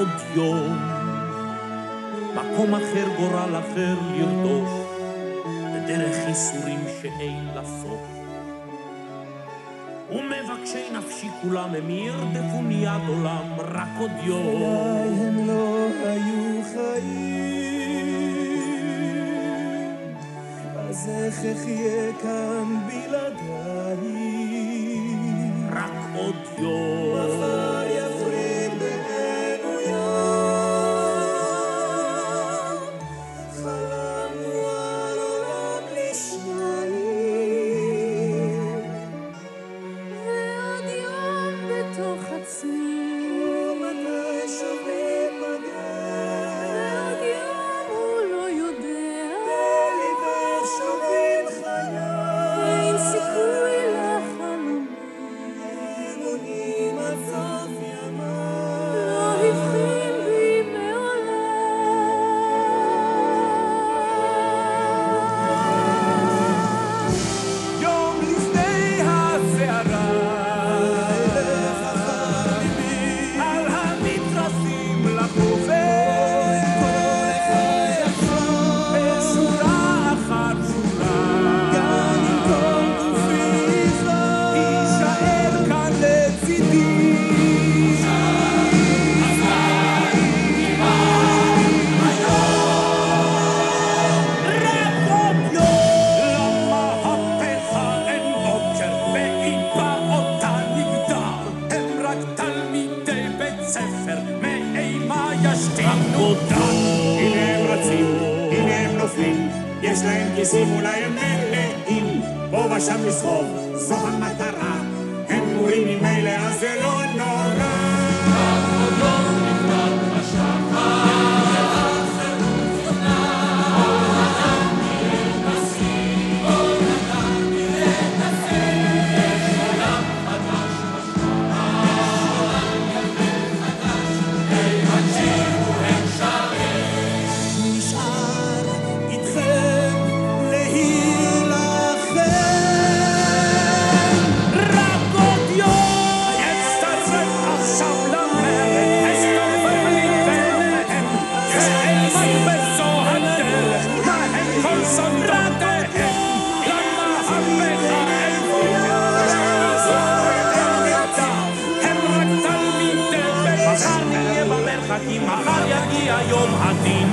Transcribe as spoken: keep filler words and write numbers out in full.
עוד יום, מקום אחר גורל אחר לרדוף, בדרך ייסורים שאין לסוף. ומבקשי נפשי כולם הם ירדפו מיד עולם רק עוד יום. אולי הם לא היו חיים, אז איך אחיה כאן בלעדיי? רק עוד יום. מחר יפריד בינינו יום, חלמנו על עולם לשניים, ועוד יום בתוך עצמי, ומתי שוב ניפגש, ועוד יום הוא לא יודע, בליבך שובים חיי, אין סיכוי לחלומי, אמונים עד סוף ימיי. לא הבחין בי מעולם. יום לפני הסערה, אלך אחר ליבי, על המתרסים לחופש, כל אחד יחזור, בשורה אחת שורה, גם אם כל גופי יזרוק, יישאר כאן לצידי. רק עוד יום, למהפכה אין בוקר, באיבה אותה נגדר, הם רק תלמידי בית ספר, מאימה ישתינו דם. הנה הם רצים, הנה הם נופלים, יש להם כיסים, אולי הם מלאים, פה ושם לסחוב, זו המטרה, הם גמורים ממילא, אז זה לא נורא. נשאר איתכם להילחם. רק עוד יום, יצטרף עכשיו למרד, הסתובב לי ביניהם, שאימן בזו הדרך, מה הם כל סודותיהם, למהפכה אין בוקר, הם רק תלמידי בית, מחר נהיה במרחקים, מחר יגיע יום הדין.